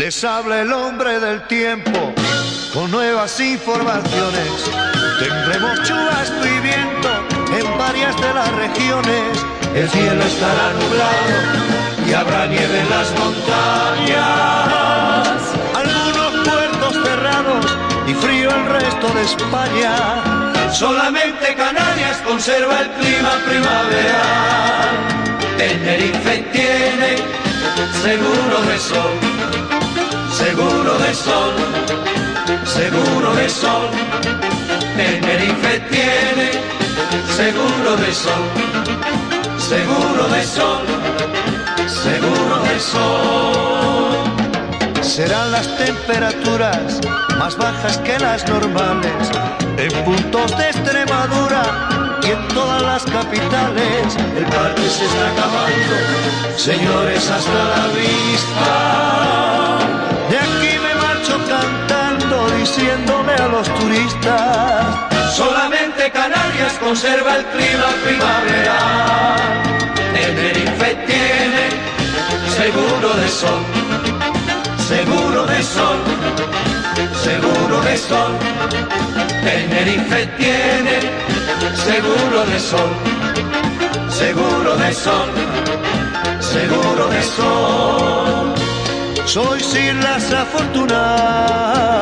Les habla el hombre del tiempo con nuevas informaciones. Tendremos chubasco y viento en varias de las regiones. El cielo estará nublado y habrá nieve en las montañas. Algunos puertos cerrados y frío el resto de España. Solamente Canarias conserva el clima primaveral. Tenerife tiene seguro de sol. Seguro de sol, seguro de sol. Tenerife tiene seguro de sol, seguro de sol, seguro de sol. Serán las temperaturas más bajas que las normales en puntos de Extremadura y en todas las capitales. El parque se está acabando, señores, hasta la vista. De aquí me marcho cantando, diciéndole a los turistas: solamente Canarias conserva el clima primaveral. Tenerife tiene seguro de sol, seguro de sol, seguro de sol. Tenerife tiene seguro de sol, seguro de sol, seguro de sol. Sois islas afortunadas